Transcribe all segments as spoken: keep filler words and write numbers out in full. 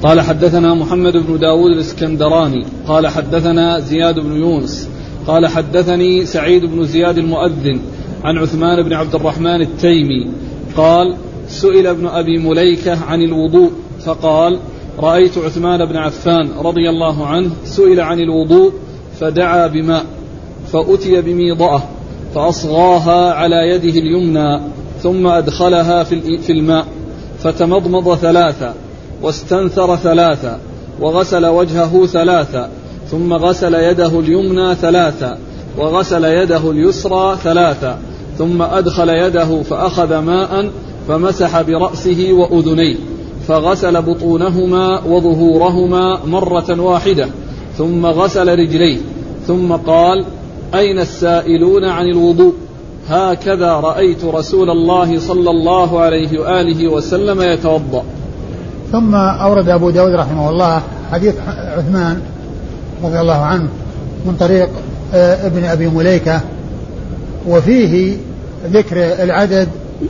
قال حدثنا محمد بن داود الاسكندراني قال حدثنا زياد بن يونس قال حدثني سعيد بن زياد المؤذن عن عثمان بن عبد الرحمن التيمي قال سئل ابن أبي مليكة عن الوضوء فقال رأيت عثمان بن عفان رضي الله عنه سئل عن الوضوء فدعا بماء فأتي بميضأة فأصغاها على يده اليمنى ثم أدخلها في الماء فتمضمض ثلاثة واستنثر ثلاثة وغسل وجهه ثلاثة ثم غسل يده اليمنى ثلاثة وغسل يده اليسرى ثلاثة ثم أدخل يده فأخذ ماء فمسح برأسه وأذنيه فغسل بطونهما وظهورهما مرة واحدة ثم غسل رجليه ثم قال أين السائلون عن الوضوء هكذا رأيت رسول الله صلى الله عليه وآله وسلم يتوضأ. ثم أورد أبو داود رحمه الله حديث عثمان رضي الله عنه من طريق ابن أبي مليكة وفيه ذكر العدد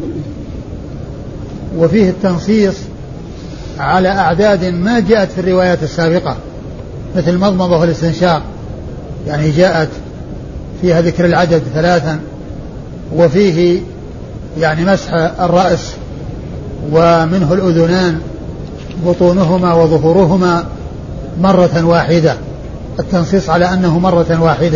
وفيه التنصيص على أعداد ما جاءت في الروايات السابقة مثل المضمضة والاستنشاق، يعني جاءت فيها ذكر العدد ثلاثا، وفيه يعني مسح الرأس ومنه الأذنان بطونهما وظهورهما مرة واحدة، التنصيص على أنه مرة واحدة،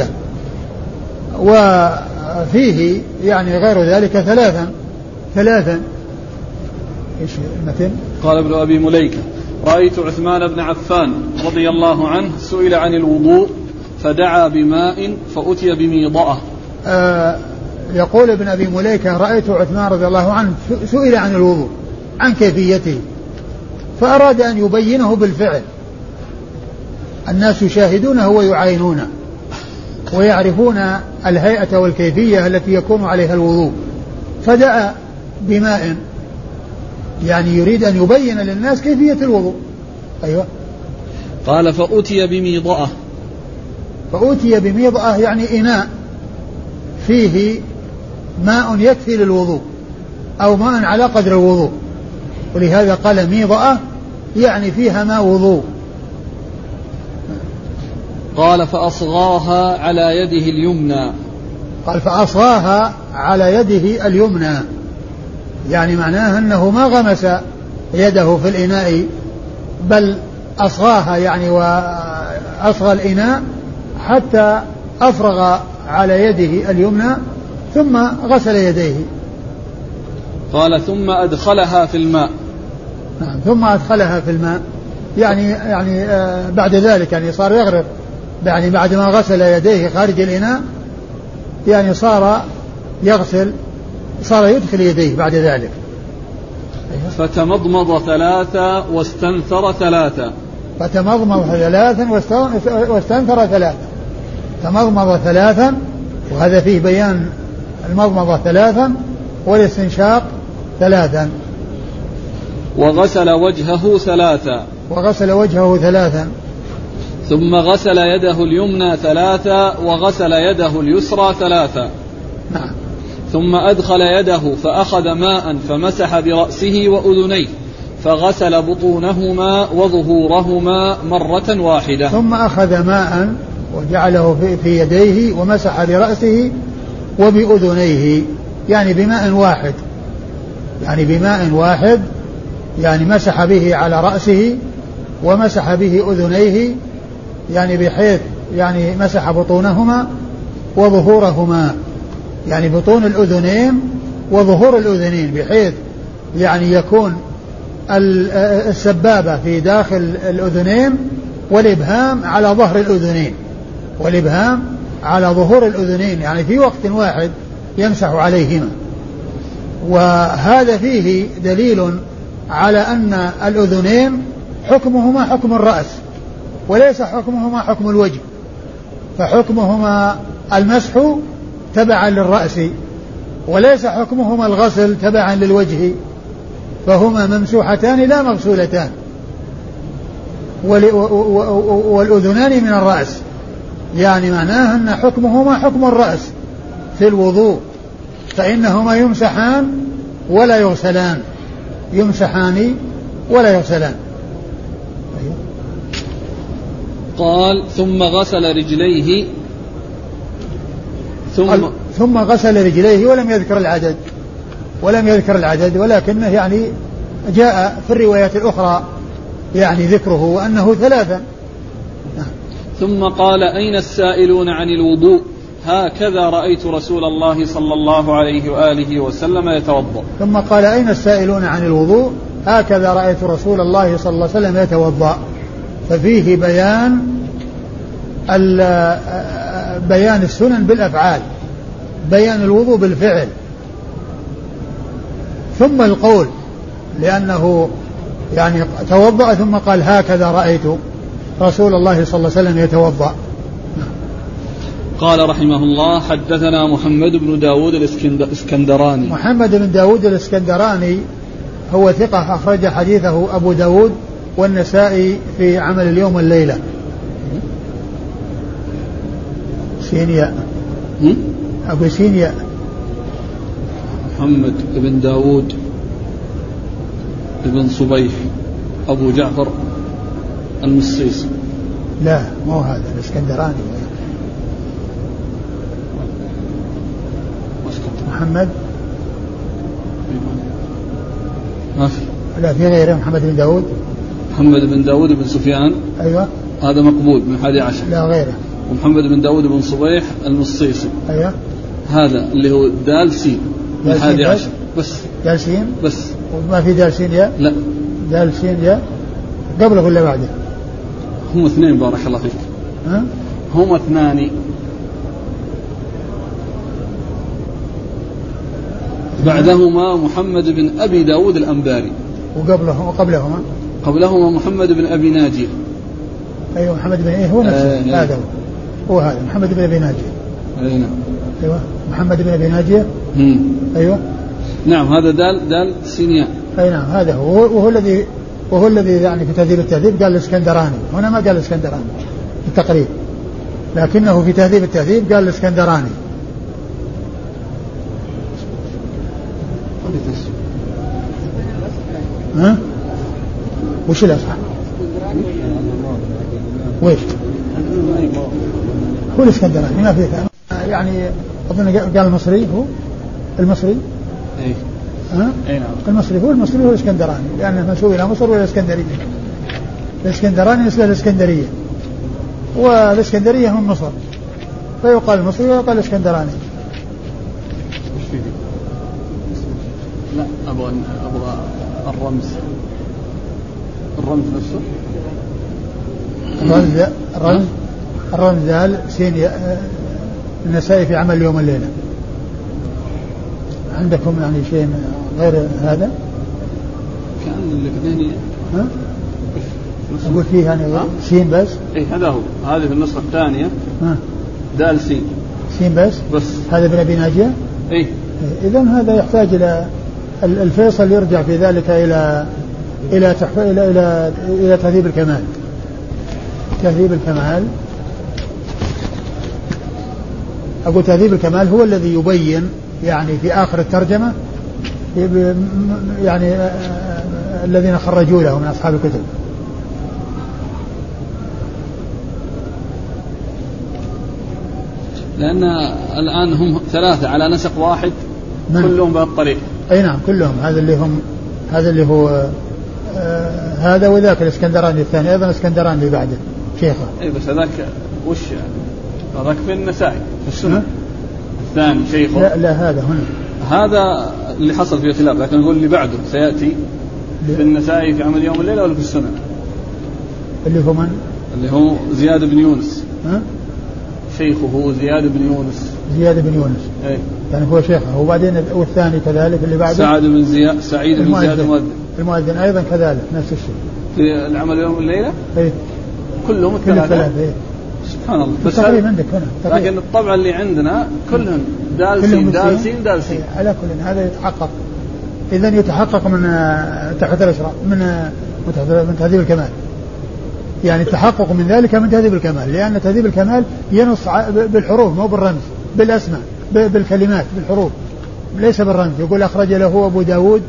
وفيه يعني غير ذلك ثلاثا ثلاثا إيش المتن؟ قال ابن أبي مليكة رأيت عثمان بن عفان رضي الله عنه سئل عن الوضوء فدعا بماء فأتي بميضأة. آه يقول ابن أبي مليكة رأيت عثمان رضي الله عنه سئل عن الوضوء عن كيفيته فأراد أن يبينه بالفعل، الناس يشاهدونه ويعاينونه ويعرفون الهيئة والكيفية التي يكون عليها الوضوء، فدعا بماء يعني يريد أن يبين للناس كيفية الوضوء. أيوة. قال فأتي بميضأة. فأتي بميضأة يعني إناء فيه ماء يكفي للوضوء أو ماء على قدر الوضوء، ولهذا قال ميضأة يعني فيها ماء وضوء. قال فأصغاها على يده اليمنى. قال فأصغاها على يده اليمنى يعني معناه أنه ما غمس يده في الإناء بل أصغاها يعني وأصغى الإناء حتى أفرغ على يده اليمنى ثم غسل يديه. قال ثم أدخلها في الماء. نعم ثم أدخلها في الماء يعني يعني آه بعد ذلك يعني صار يغرق، يعني بعد ما غسل يديه خارج الإناء يعني صار يغسل صار يدخل يديه بعد ذلك. فتمضمض ثلاثة واستنثر ثلاثة. فتمضمض ثلاثا واستنثر ثلاثا. تمضمض ثلاثا وهذا فيه بيان المضمضة ثلاثا والاستنشاق ثلاثا. وغسل وجهه ثلاثا. وغسل وجهه ثلاثا. ثم غسل يده اليمنى ثلاثا وغسل يده اليسرى ثلاثا. نعم. ثم أدخل يده فأخذ ماء فمسح برأسه وأذنيه فغسل بطونهما وظهورهما مرة واحدة. ثم أخذ ماء وجعله في يديه ومسح برأسه وبأذنيه يعني بماء واحد، يعني بماء واحد يعني مسح به على رأسه ومسح به أذنيه يعني بحيث يعني مسح بطونهما وظهورهما، يعني بطون الأذنين وظهور الأذنين بحيث يعني يكون السبابة في داخل الأذنين والإبهام على ظهر الأذنين والإبهام على ظهور الأذنين يعني في وقت واحد يمسح عليهما. وهذا فيه دليل على أن الأذنين حكمهما حكم الرأس وليس حكمهما حكم الوجه، فحكمهما المسح تبعا للرأس وليس حكمهما الغسل تبعا للوجه، فهما ممسوحتان لا مغسولتان. والأذنان من الرأس يعني معناه أن حكمهما حكم الرأس في الوضوء، فإنهما يمسحان ولا يغسلان، يمسحان ولا يغسلان. قال ثم غسل رجليه ثم ثم غسل رجليه ولم يذكر العدد ولم يذكر العدد ولكنه يعني جاء في الروايات الأخرى يعني ذكره وأنه ثلاثا. ثم قال أين السائلون عن الوضوء هكذا رأيت رسول الله صلى الله عليه وآله وسلم يتوضأ. ثم قال أين السائلون عن الوضوء هكذا رأيت رسول الله صلى الله عليه وسلم يتوضأ. ففيه بيان بيان السنن بالأفعال، بيان الوضوء بالفعل، ثم القول، لأنه يعني توضأ ثم قال هكذا رأيت رسول الله صلى الله عليه وسلم يتوضأ. قال رحمه الله حدثنا محمد بن داود الاسكندراني. محمد بن داود الاسكندراني هو ثقة أخرج حديثه أبو داود والنسائي في عمل اليوم والليلة. سينيا أبو سينيا محمد بن داود بن صبيح أبو جعفر المصيصي. لا مو هذا الاسكندراني. محمد ما في لا في غيره محمد بن داود. محمد بن داود بن سفيان أيوة هذا مقبول من حادي عشر. لا غيره. ومحمد بن داود بن صبيح المصيصي. أيوة هذا اللي هو دال سين من حادي عشر بس. دال سين بس وما في دال سين يا لا دال سين يا قبله ولا بعده؟ هم اثنين بارك الله فيك. ها؟ هم اثنان بعدهما محمد بن أبي داود الأنباري وقبله وقبلهما قبلهما محمد بن أبي ناجي. أيوة محمد بن إيه هو نفسه آه هذا هو هو هذا محمد بن أبي ناجي. أي نعم. أيوة محمد بن أبي ناجي. أيوة نعم هذا دال دال سينيا. أي نعم هذا هو وهو الذي وهو الذي يعني في تهذيب التهذيب قال الاسكندراني. هنا ما قال الاسكندراني في التقريب لكنه في تهذيب التهذيب قال الاسكندراني. ها؟ وش الأصح؟ ويش؟ هو الاسكندراني ما فيه يعني أظن قال المصري هو المصري. إيه. ها؟ أي نعم. المصري هو المصري هو الاسكندراني لأنه منسوب إلى مصر ولا الاسكندرية. الاسكندراني مثل الاسكندرية والاسكندرية من مصر فيقال المصري ويقال الاسكندراني. وش فيه؟ لا أبغى أبغى الرمز الرمز نفسه. الرمز الرمز الرمز دال سين النسائي في عمل اليوم والليلة. عندكم يعني شيء غير هذا؟ كأن الاثنين. ها؟ أقول فيه يعني سين بس. إيه هذا هو هذه في النسخة الثانية. ها؟ دال سين. سين بس. بس. هذا بن أبي ناجية. إيه. إذن هذا يحتاج إلى الفيصل يرجع في ذلك إلى إلى تحف... إلى إلى إلى تهذيب الكمال. تهذيب الكمال أقول تهذيب الكمال هو الذي يبين يعني في آخر الترجمة يعني الذين خرجوا له من أصحاب الكتب. لأن الآن هم ثلاثة على نسق واحد من؟ كلهم بهالطريقة. أي نعم كلهم هذا اللي هم هذا اللي هو آه هذا وذاك الاسكندراني الثاني أيضا الاسكندراني اللي بعده شيخه. أي بس هذاك وش يعني هذاك في النسائي في السنة الثاني شيخه. لا لا هذا هنا هذا اللي حصل فيه خلاف لكن نقول اللي بعده سيأتي في النسائي في عمل يوم الليلة ولا في السنة اللي هو من اللي هو زياد بن يونس. ها؟ شيخه هو زياد بن يونس. زياد بن يونس. أي. يعني هو شيخه وبعدين والثاني كذلك اللي بعده سعد بن زياد سعيد بن زياد المؤذن. المؤذن أيضا كذلك نفس الشيء في العمل يوم الليلة. أي. كلهم الثلاثة. إيه. سبحان الله. بس تقريبا عندك هنا تقريب. لكن الطبع اللي عندنا كلهم دالسين دالسين دالسين. على كل هذا يتحقق إذن يتحقق من تحت الأشراف من من تهذيب الكمال. يعني التحقق من ذلك من تهذيب الكمال لأن تهذيب الكمال ينص بالحروف مو بالرمز بالأسماء بالكلمات بالحروف ليس بالرمز. يقول أخرج له أبو داود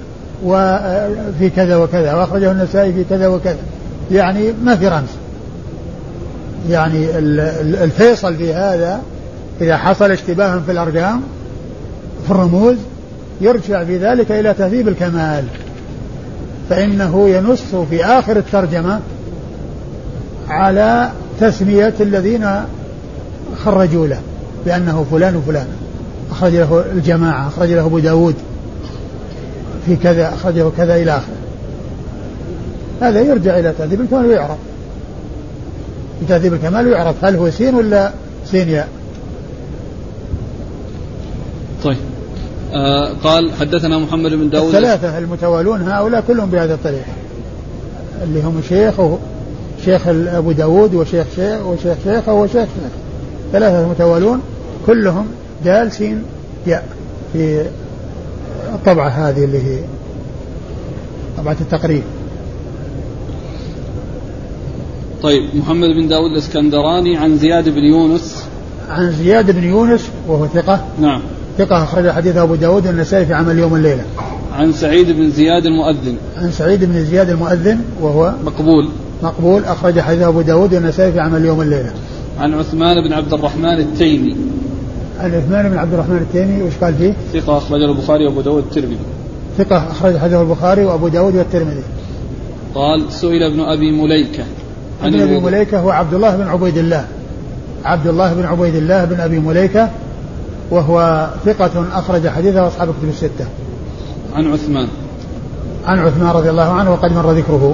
وفي كذا وكذا وأخرجه النسائي في كذا وكذا يعني ما في رمز يعني الفيصل في هذا إذا حصل اشتباه في الأرقام في الرموز يرجع في ذلك إلى تهذيب الكمال، فإنه ينص في آخر الترجمة على تسمية الذين خرجوا له بأنه فلان وفلان، أخرج له الجماعة، أخرج له أبو داود في كذا، أخرجه كذا إلى آخره. هذا يرجع إلى تهذيب الكمال ويعرف في تهذيب الكمال ويعرف هل هو سين ولا سين ياء. طيب آه قال حدثنا محمد بن داود. الثلاثة المتوالون هؤلاء كلهم بهذا الطريق اللي هم شيخ شيخ أبو داود وشيخ شيخ وشيخ شيخ وشيخ شيخ، ثلاثة متوالون كلهم دال سين ياء في الطبعة هذه اللي هي طبعة التقريب. طيب محمد بن داود الاسكندراني عن زياد بن يونس. عن زياد بن يونس وهو ثقة. نعم. ثقة أخرج حديثه أبو داود والنسائي في عمل يوم الليلة. عن سعيد بن زياد المؤذن. عن سعيد بن زياد المؤذن وهو مقبول. مقبول أخرج حديثه أبو داود والنسائي في عمل يوم الليلة. عن عثمان بن عبد الرحمن التيمي. عن عثمان بن عبد الرحمن التيمي وش قال فيه؟ ثقة أخرج البخاري وأبو داود والترمذي. ثقة أخرج حديثه البخاري وأبو داود والترمذي. قال سئل ابن أبي مليكة. ابن أبي مليكة هو عبد الله بن عبيد الله عبد الله بن عبيد الله بن أبي مليكة وهو ثقة أخرج حديثه أصحاب كتب الستة. عن عثمان. عن عثمان رضي الله عنه وقد مر ذكره.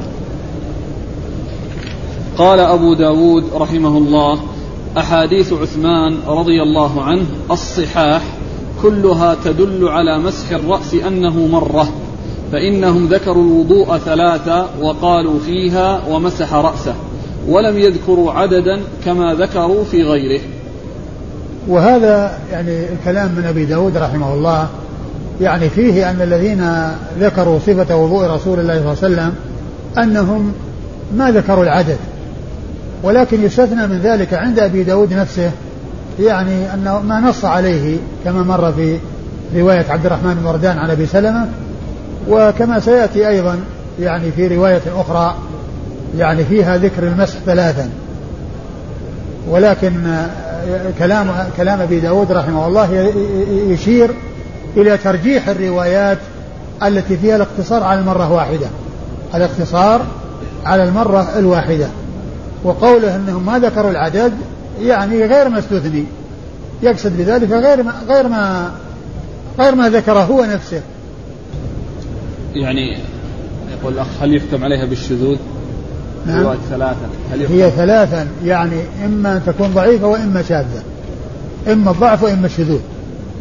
قال أبو داود رحمه الله أحاديث عثمان رضي الله عنه الصحاح كلها تدل على مسح الرأس أنه مرة، فإنهم ذكروا الوضوء ثلاثة وقالوا فيها ومسح رأسه، ولم يذكروا عددا كما ذكروا في غيره. وهذا يعني الكلام من أبي داود رحمه الله يعني فيه أن الذين ذكروا صفة وضوء رسول الله صلى الله عليه وسلم أنهم ما ذكروا العدد، ولكن يستثنى من ذلك عند أبي داود نفسه يعني أنه ما نص عليه كما مر في رواية عبد الرحمن بن وردان عن أبي سلمة، وكما سيأتي أيضا يعني في رواية أخرى يعني فيها ذكر المسح ثلاثا. ولكن كلام كلام أبي داود رحمه الله يشير إلى ترجيح الروايات التي فيها الاقتصار على المرة واحدة، الاقتصار على المرة الواحدة، وقوله أنهم ما ذكروا العدد يعني غير ما استثني، يقصد بذلك غير ما غير ما غير ما ذكره هو نفسه. يعني يقول الأخ هل يحكم عليها بالشذوذ؟ نعم. ثلاثة هي ثلاثا يعني إما أن تكون ضعيفة وإما شاذة، إما الضعف وإما الشذوذ.